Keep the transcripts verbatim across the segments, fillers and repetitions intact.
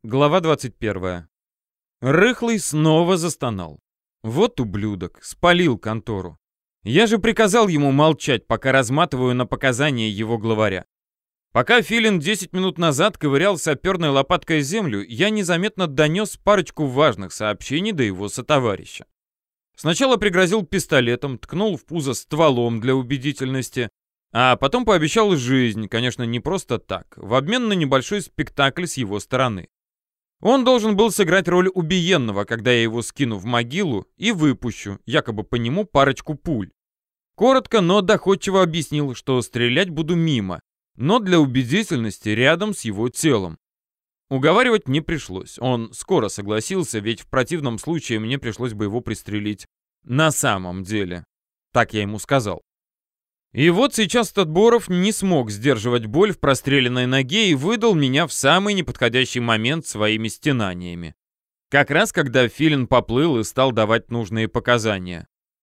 Глава двадцать первая. Рыхлый снова застонал. Вот ублюдок, спалил контору. Я же приказал ему молчать, пока разматываю на показания его главаря. Пока Филин десять минут назад ковырял саперной лопаткой землю, я незаметно донес парочку важных сообщений до его сотоварища. Сначала пригрозил пистолетом, ткнул в пузо стволом для убедительности, а потом пообещал жизнь, конечно, не просто так, в обмен на небольшой спектакль с его стороны. Он должен был сыграть роль убиенного, когда я его скину в могилу и выпущу, якобы по нему, парочку пуль. Коротко, но доходчиво объяснил, что стрелять буду мимо, но для убедительности рядом с его телом. Уговаривать не пришлось, он скоро согласился, ведь в противном случае мне пришлось бы его пристрелить на самом деле. Так я ему сказал. И вот сейчас Тодборов не смог сдерживать боль в простреленной ноге и выдал меня в самый неподходящий момент своими стенаниями. Как раз когда Филин поплыл и стал давать нужные показания.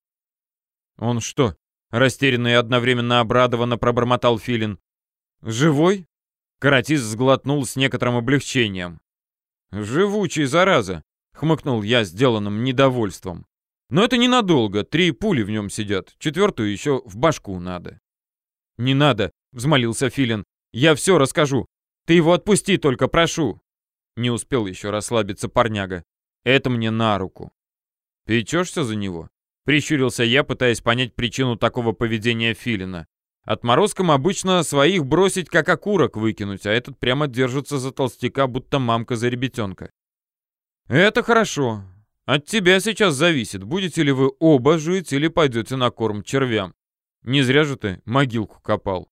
«Он что?» — растерянно и одновременно обрадованно пробормотал Филин. «Живой?» — Каратист сглотнул с некоторым облегчением. «Живучий, зараза!» — хмыкнул я сделанным недовольством. Но это ненадолго, три пули в нем сидят, четвертую еще в башку надо. «Не надо», — взмолился Филин, — «я все расскажу. Ты его отпусти только, прошу». Не успел еще расслабиться парняга. «Это мне на руку». «Печешься за него?» — прищурился я, пытаясь понять причину такого поведения Филина. Отморозкам обычно своих бросить, как окурок выкинуть, а этот прямо держится за толстяка, будто мамка за ребятенка. «Это хорошо. От тебя сейчас зависит, будете ли вы оба жить или пойдете на корм червям. Не зря же ты могилку копал».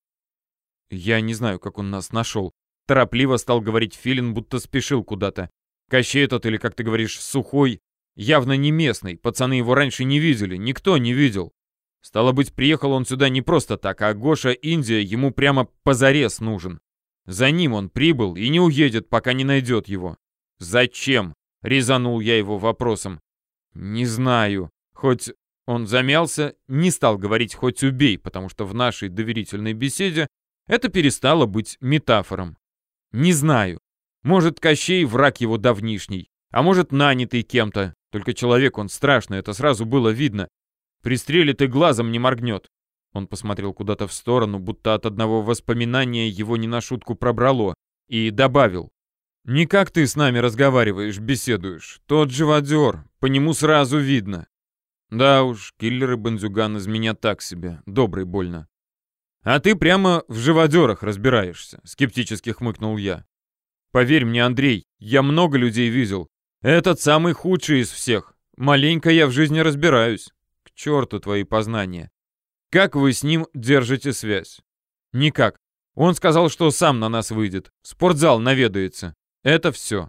«Я не знаю, как он нас нашел», — торопливо стал говорить Филин, будто спешил куда-то. «Кощей этот, или, как ты говоришь, Сухой, явно не местный, пацаны его раньше не видели, никто не видел. Стало быть, приехал он сюда не просто так, а Гоша Индия ему прямо позарез нужен. За ним он прибыл и не уедет, пока не найдет его». «Зачем?» — резанул я его вопросом. «Не знаю». Хоть он замялся, не стал говорить «хоть убей», потому что в нашей доверительной беседе это перестало быть метафором. «Не знаю. Может, Кощей враг его давнишний, а может, нанятый кем-то. Только человек он страшный, это сразу было видно. Пристрелит и глазом не моргнет». Он посмотрел куда-то в сторону, будто от одного воспоминания его не на шутку пробрало, и добавил. «Не как ты с нами разговариваешь, беседуешь. Тот живодер, по нему сразу видно». «Да уж, киллер и бандюган из меня так себе, добрый больно». «А ты прямо в живодерах разбираешься», — скептически хмыкнул я. «Поверь мне, Андрей, я много людей видел. Этот самый худший из всех. Маленько я в жизни разбираюсь. К черту твои познания. Как вы с ним держите связь?» «Никак. Он сказал, что сам на нас выйдет. В спортзал наведается. Это все».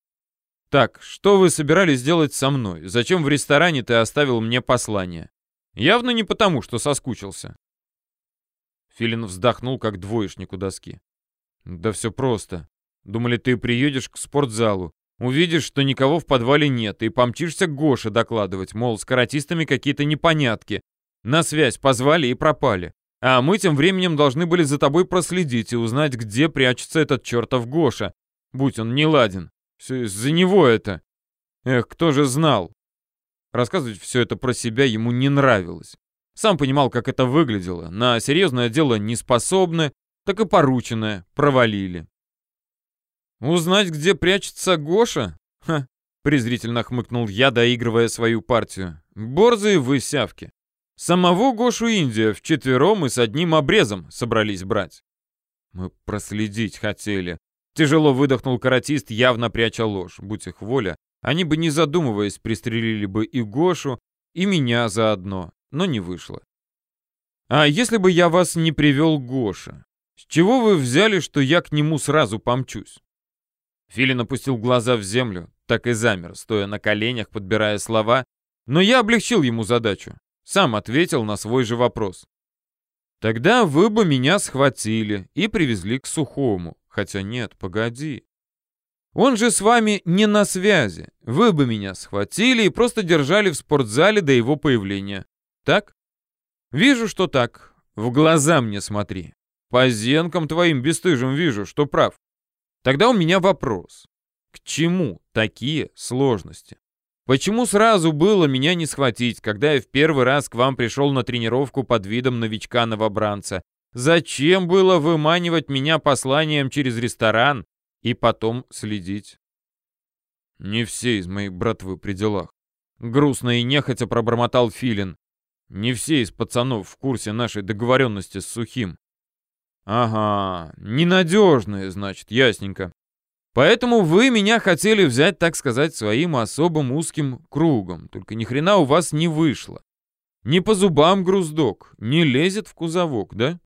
«Так, что вы собирались делать со мной? Зачем в ресторане ты оставил мне послание? Явно не потому, что соскучился». Филин вздохнул, как двоечник у доски. «Да все просто. Думали, ты приедешь к спортзалу, увидишь, что никого в подвале нет, и помчишься к Гоше докладывать, мол, с каратистами какие-то непонятки. На связь позвали и пропали. А мы тем временем должны были за тобой проследить и узнать, где прячется этот чертов Гоша. Будь он неладен. Все из-за него это. Эх, кто же знал?» Рассказывать все это про себя ему не нравилось. Сам понимал, как это выглядело. На серьезное дело не способны, так и порученное провалили. «Узнать, где прячется Гоша? Ха!» — презрительно хмыкнул я, доигрывая свою партию. «Борзые вы сявки. Самого Гошу Индия вчетвером и с одним обрезом собрались брать». «Мы проследить хотели». Тяжело выдохнул каратист, явно пряча ложь. Будь их воля, они бы, не задумываясь, пристрелили бы и Гошу, и меня заодно. Но не вышло. «А если бы я вас не привел к Гоше? С чего вы взяли, что я к нему сразу помчусь?» Филин опустил глаза в землю, так и замер, стоя на коленях, подбирая слова, но я облегчил ему задачу. Сам ответил на свой же вопрос. «Тогда вы бы меня схватили и привезли к Сухому. Хотя нет, погоди. Он же с вами не на связи. Вы бы меня схватили и просто держали в спортзале до его появления. Так? Вижу, что так. В глаза мне смотри. По зенкам твоим бесстыжим вижу, что прав. Тогда у меня вопрос. К чему такие сложности? Почему сразу было меня не схватить, когда я в первый раз к вам пришел на тренировку под видом новичка-новобранца? Зачем было выманивать меня посланием через ресторан и потом следить? Не все из моей братвы при делах. Грустно и нехотя пробормотал Филин. Не все из пацанов в курсе нашей договоренности с Сухим. Ага, ненадежные, значит, ясненько. Поэтому вы меня хотели взять, так сказать, своим особым узким кругом. Только ни хрена у вас не вышло. Не по зубам груздок, не лезет в кузовок, да?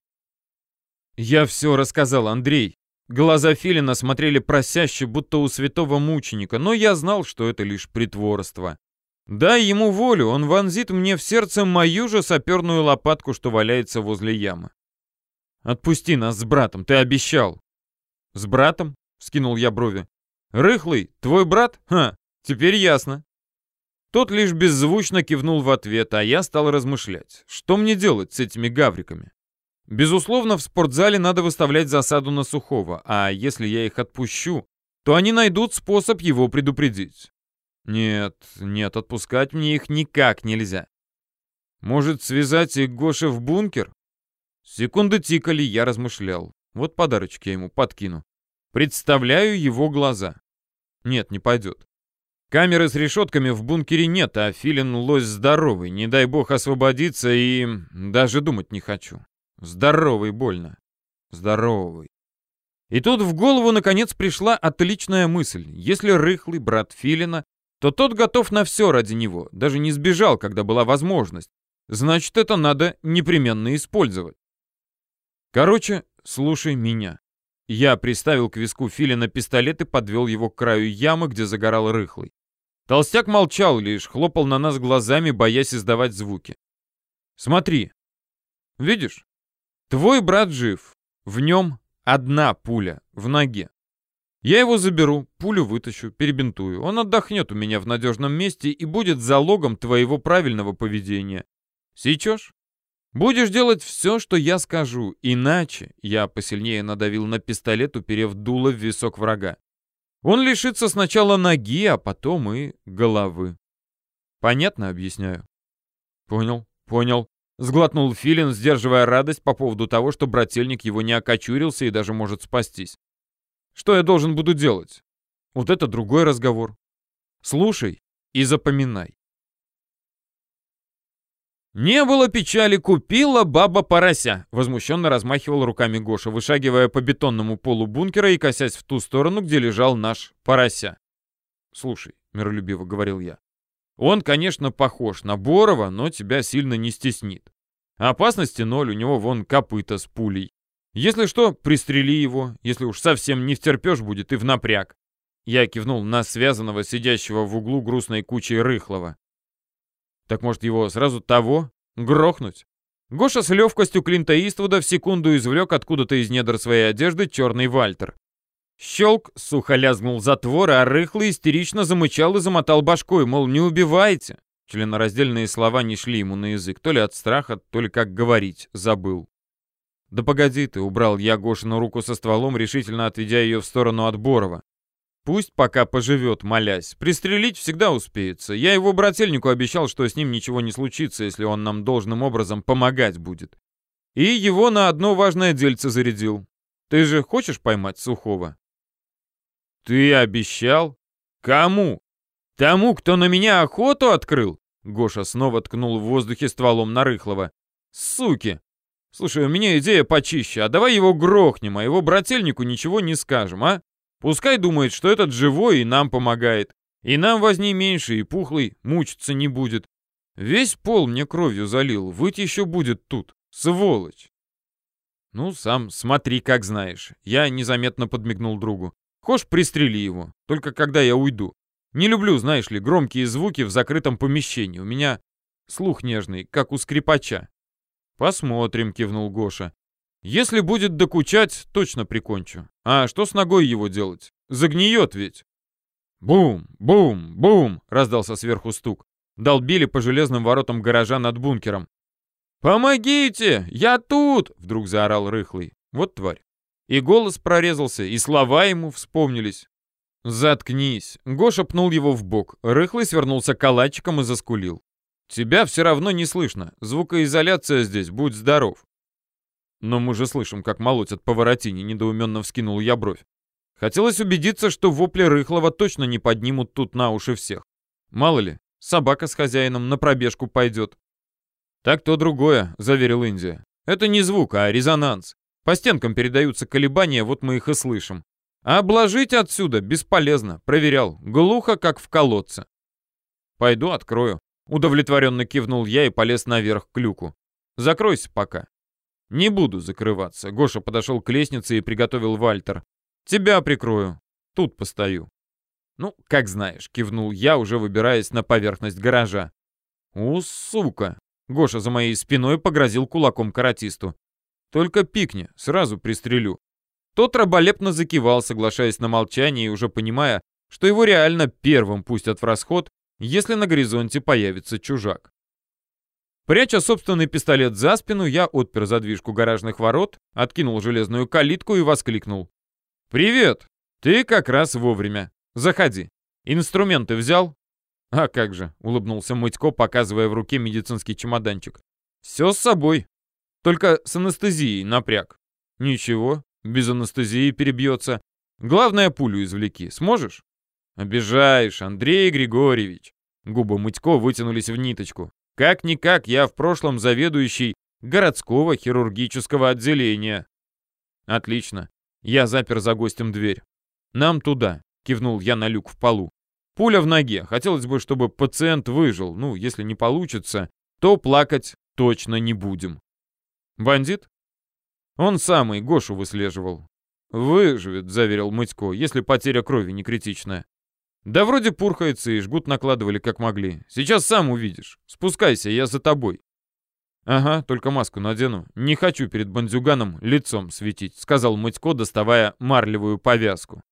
Я все рассказал, Андрей. Глаза Филина смотрели просяще, будто у святого мученика, но я знал, что это лишь притворство. Дай ему волю, он вонзит мне в сердце мою же саперную лопатку, что валяется возле ямы. Отпусти нас с братом, ты обещал. С братом? Вскинул я брови. Рыхлый, твой брат? Ха, теперь ясно. Тот лишь беззвучно кивнул в ответ, а я стал размышлять. Что мне делать с этими гавриками? Безусловно, в спортзале надо выставлять засаду на Сухого, а если я их отпущу, то они найдут способ его предупредить. Нет, нет, отпускать мне их никак нельзя. Может, связать их Гоше в бункер? Секунды тикали, я размышлял. Вот подарочки я ему подкину. Представляю его глаза. Нет, не пойдет. Камеры с решетками в бункере нет, а Филин лось здоровый. Не дай бог освободиться и... даже думать не хочу. Здоровый больно. Здоровый. И тут в голову наконец пришла отличная мысль. Если Рыхлый брат Филина, то тот готов на все ради него. Даже не сбежал, когда была возможность. Значит, это надо непременно использовать. Короче, слушай меня. Я приставил к виску Филина пистолет и подвел его к краю ямы, где загорал Рыхлый. Толстяк молчал, лишь хлопал на нас глазами, боясь издавать звуки. Смотри. Видишь? Твой брат жив. В нем одна пуля в ноге. Я его заберу, пулю вытащу, перебинтую. Он отдохнет у меня в надежном месте и будет залогом твоего правильного поведения. Сечешь? Будешь делать все, что я скажу, иначе я посильнее надавил на пистолет, уперев дуло в висок врага. Он лишится сначала ноги, а потом и головы. Понятно объясняю? Понял, понял. Сглотнул Филин, сдерживая радость по поводу того, что брательник его не окочурился и даже может спастись. Что я должен буду делать? Вот это другой разговор. Слушай и запоминай. «Не было печали, купила баба порося», — возмущенно размахивал руками Гоша, вышагивая по бетонному полу бункера и косясь в ту сторону, где лежал наш порося. «Слушай», — миролюбиво говорил я, — «он, конечно, похож на Борова, но тебя сильно не стеснит. Опасности ноль, у него вон копыта с пулей. Если что, пристрели его, если уж совсем не втерпешь будет и в напряг». Я кивнул на связанного, сидящего в углу грустной кучей Рыхлого. Так может его сразу того грохнуть? Гоша с легкостью Клинта Иствуда в секунду извлек откуда-то из недр своей одежды черный Вальтер. Щелк, сухо лязгнул затвор, а Рыхлый истерично замычал и замотал башкой, мол, не убивайте. Членораздельные слова не шли ему на язык, то ли от страха, то ли как говорить, забыл. «Да погоди ты», — убрал я Гошину руку со стволом, решительно отведя ее в сторону от Борова. «Пусть пока поживет, молясь. Пристрелить всегда успеется. Я его брательнику обещал, что с ним ничего не случится, если он нам должным образом помогать будет. И его на одно важное дельце зарядил. Ты же хочешь поймать Сухого?» «Ты обещал? Кому? Тому, кто на меня охоту открыл?» Гоша снова ткнул в воздухе стволом на Рыхлого. «Суки! Слушай, у меня идея почище. А давай его грохнем, а его брательнику ничего не скажем, а? Пускай думает, что этот живой и нам помогает. И нам возни меньше, и Пухлый мучиться не будет. Весь пол мне кровью залил, выть еще будет тут. Сволочь!» «Ну, сам смотри, как знаешь». Я незаметно подмигнул другу. «Хошь, пристрели его, только когда я уйду. Не люблю, знаешь ли, громкие звуки в закрытом помещении. У меня слух нежный, как у скрипача». «Посмотрим», — кивнул Гоша. «Если будет докучать, точно прикончу. А что с ногой его делать? Загниет ведь». «Бум! Бум! Бум!» — раздался сверху стук. Долбили по железным воротам гаража над бункером. «Помогите! Я тут!» — вдруг заорал Рыхлый. Вот тварь. И голос прорезался, и слова ему вспомнились. Заткнись. Гоша пнул его в бок. Рыхлый свернулся калачиком и заскулил. Тебя все равно не слышно. Звукоизоляция здесь, будь здоров. Но мы же слышим, как молотят по воротине, недоуменно вскинул я бровь. Хотелось убедиться, что вопли Рыхлого точно не поднимут тут на уши всех. Мало ли, собака с хозяином на пробежку пойдет. Так то другое, заверил Индия. Это не звук, а резонанс. По стенкам передаются колебания, вот мы их и слышим. А обложить отсюда бесполезно, проверял. Глухо, как в колодце. Пойду открою. Удовлетворенно кивнул я и полез наверх к люку. Закройся пока. Не буду закрываться. Гоша подошел к лестнице и приготовил Вальтер. Тебя прикрою. Тут постою. Ну, как знаешь, кивнул я, уже выбираясь на поверхность гаража. У, сука. Гоша за моей спиной погрозил кулаком каратисту. Только пикни, сразу пристрелю. Тот раболепно закивал, соглашаясь на молчание и уже понимая, что его реально первым пустят в расход, если на горизонте появится чужак. Пряча собственный пистолет за спину, я отпер задвижку гаражных ворот, откинул железную калитку и воскликнул. «Привет! Ты как раз вовремя. Заходи. Инструменты взял?» «А как же», — улыбнулся Мытько, показывая в руке медицинский чемоданчик. «Все с собой. Только с анестезией напряг». «Ничего, без анестезии перебьется. Главное, пулю извлеки. Сможешь?» «Обижаешь, Андрей Григорьевич». Губы Мытько вытянулись в ниточку. «Как-никак я в прошлом заведующий городского хирургического отделения». «Отлично. Я запер за гостем дверь. Нам туда», — кивнул я на люк в полу. «Пуля в ноге. Хотелось бы, чтобы пациент выжил. Ну, если не получится, то плакать точно не будем». «Бандит?» «Он самый, Гошу выслеживал». «Выживет», — заверил Мытько, «если потеря крови не критичная». «Да вроде пурхается и жгут накладывали как могли. Сейчас сам увидишь. Спускайся, я за тобой». «Ага, только маску надену. Не хочу перед бандюганом лицом светить», — сказал Мытько, доставая марлевую повязку.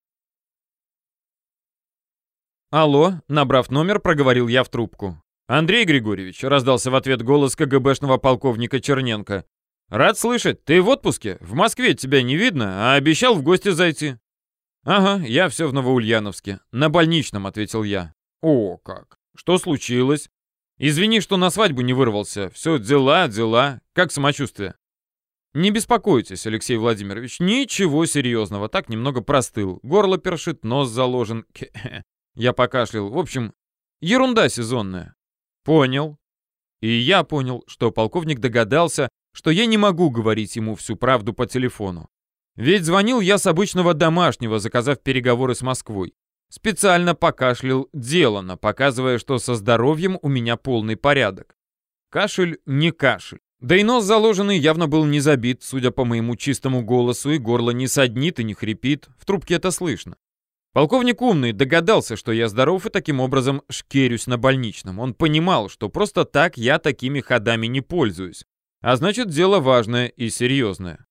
«Алло», — набрав номер, проговорил я в трубку. «Андрей Григорьевич», — раздался в ответ голос КГБшного полковника Черненко. «Рад слышать. Ты в отпуске? В Москве тебя не видно, а обещал в гости зайти». «Ага, я все в Новоульяновске. На больничном», — ответил я. «О, как! Что случилось?» «Извини, что на свадьбу не вырвался. Все дела, дела. Как самочувствие?» «Не беспокойтесь, Алексей Владимирович. Ничего серьезного. Так немного простыл. Горло першит, нос заложен». Я покашлял. В общем, ерунда сезонная. «Понял». И я понял, что полковник догадался, что я не могу говорить ему всю правду по телефону. Ведь звонил я с обычного домашнего, заказав переговоры с Москвой. Специально покашлял делано, показывая, что со здоровьем у меня полный порядок. Кашель не кашель. Да и нос заложенный явно был не забит, судя по моему чистому голосу, и горло не саднит и не хрипит. В трубке это слышно. Полковник умный догадался, что я здоров и таким образом шкерюсь на больничном. Он понимал, что просто так я такими ходами не пользуюсь. А значит, дело важное и серьезное.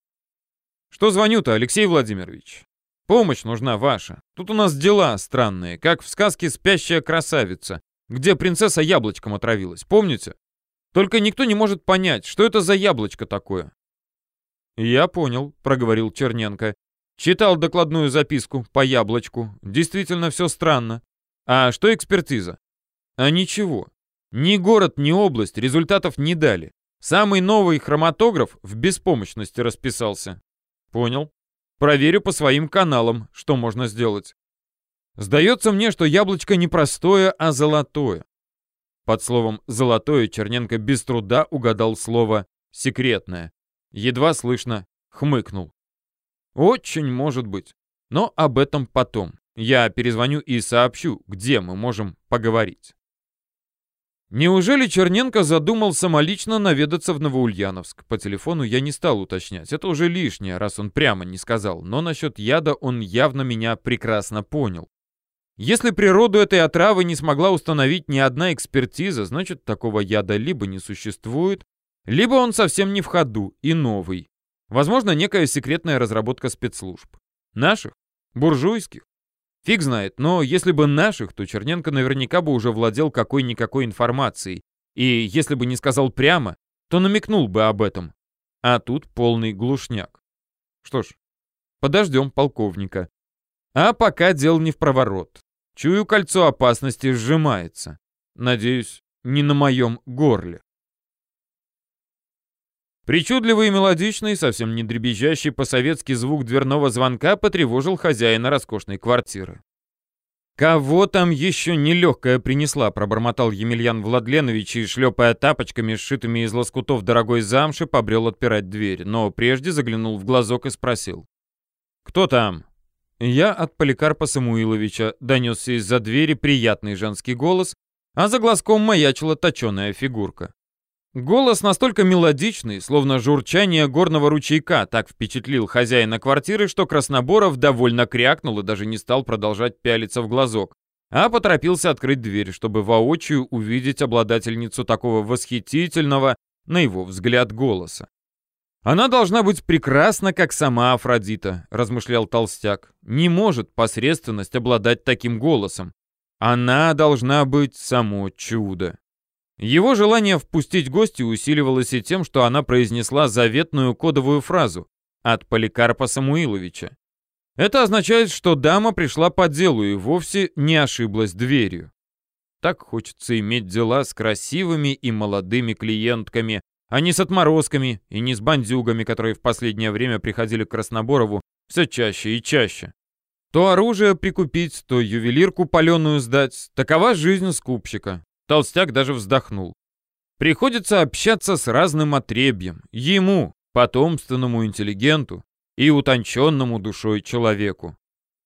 «Что звоню-то, Алексей Владимирович? Помощь нужна ваша. Тут у нас дела странные, как в сказке «Спящая красавица», где принцесса яблочком отравилась, помните? Только никто не может понять, что это за яблочко такое». «Я понял», — проговорил Черненко. «Читал докладную записку по яблочку. Действительно все странно. А что экспертиза?» «А ничего. Ни город, ни область результатов не дали. Самый новый хроматограф в беспомощности расписался». «Понял. Проверю по своим каналам, что можно сделать». «Сдается мне, что яблочко не простое, а золотое». Под словом «золотое» Черненко без труда угадал слово «секретное». Едва слышно хмыкнул. «Очень может быть. Но об этом потом. Я перезвоню и сообщу, где мы можем поговорить». Неужели Черненко задумал самолично наведаться в Новоульяновск? По телефону я не стал уточнять. Это уже лишнее, раз он прямо не сказал. Но насчет яда он явно меня прекрасно понял. Если природу этой отравы не смогла установить ни одна экспертиза, значит, такого яда либо не существует, либо он совсем не в ходу и новый. Возможно, некая секретная разработка спецслужб. Наших? Буржуйских? Фиг знает, но если бы наших, то Черненко наверняка бы уже владел какой-никакой информацией. И если бы не сказал прямо, то намекнул бы об этом. А тут полный глушняк. Что ж, подождем полковника. А пока дел не в проворот. Чую, кольцо опасности сжимается. Надеюсь, не на моем горле. Причудливый и мелодичный, совсем не дребезжащий по-советски звук дверного звонка потревожил хозяина роскошной квартиры. «Кого там еще нелегкая принесла?» — пробормотал Емельян Владленович и, шлепая тапочками, сшитыми из лоскутов дорогой замши, побрел отпирать дверь, но прежде заглянул в глазок и спросил. «Кто там?» «Я от Поликарпа Самуиловича», — донесся из-за двери приятный женский голос, а за глазком маячила точеная фигурка. Голос настолько мелодичный, словно журчание горного ручейка, так впечатлил хозяина квартиры, что Красноборов довольно крякнул и даже не стал продолжать пялиться в глазок, а поторопился открыть дверь, чтобы воочию увидеть обладательницу такого восхитительного, на его взгляд, голоса. «Она должна быть прекрасна, как сама Афродита», — размышлял толстяк. «Не может посредственность обладать таким голосом. Она должна быть само чудо». Его желание впустить гостью усиливалось и тем, что она произнесла заветную кодовую фразу «от Поликарпа Самуиловича». Это означает, что дама пришла по делу и вовсе не ошиблась дверью. Так хочется иметь дела с красивыми и молодыми клиентками, а не с отморозками и не с бандюгами, которые в последнее время приходили к Красноборову все чаще и чаще. То оружие прикупить, то ювелирку паленую сдать. Такова жизнь скупщика. Толстяк даже вздохнул. Приходится общаться с разным отребьем. Ему, потомственному интеллигенту и утонченному душой человеку.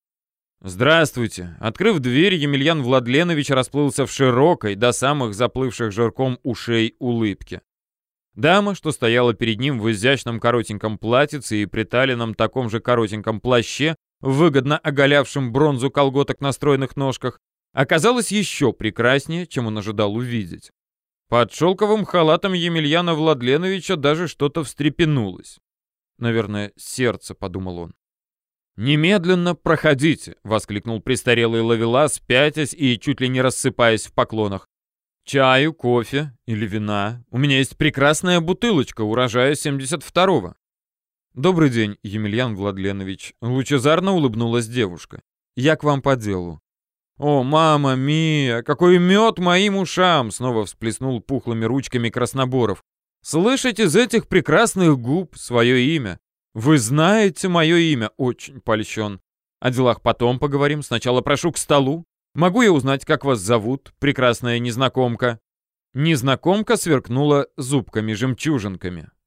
«Здравствуйте!» Открыв дверь, Емельян Владленович расплылся в широкой, до самых заплывших жирком ушей улыбке. Дама, что стояла перед ним в изящном коротеньком платьице и приталенном таком же коротеньком плаще, выгодно оголявшем бронзу колготок на стройных ножках, оказалась еще прекраснее, чем он ожидал увидеть. Под шелковым халатом Емельяна Владленовича даже что-то встрепенулось. «Наверное, сердце», — подумал он. «Немедленно проходите», — воскликнул престарелый ловелас, пятясь и чуть ли не рассыпаясь в поклонах. «Чаю, кофе или вина? У меня есть прекрасная бутылочка урожая семьдесят второго». «Добрый день, Емельян Владленович», — лучезарно улыбнулась девушка. «Я к вам по делу». «О, мама мия, какой мед моим ушам!» — снова всплеснул пухлыми ручками Красноборов. «Слышать из этих прекрасных губ свое имя. Вы знаете мое имя, очень польщен. О делах потом поговорим, сначала прошу к столу. Могу я узнать, как вас зовут, прекрасная незнакомка?» Незнакомка сверкнула зубками-жемчужинками.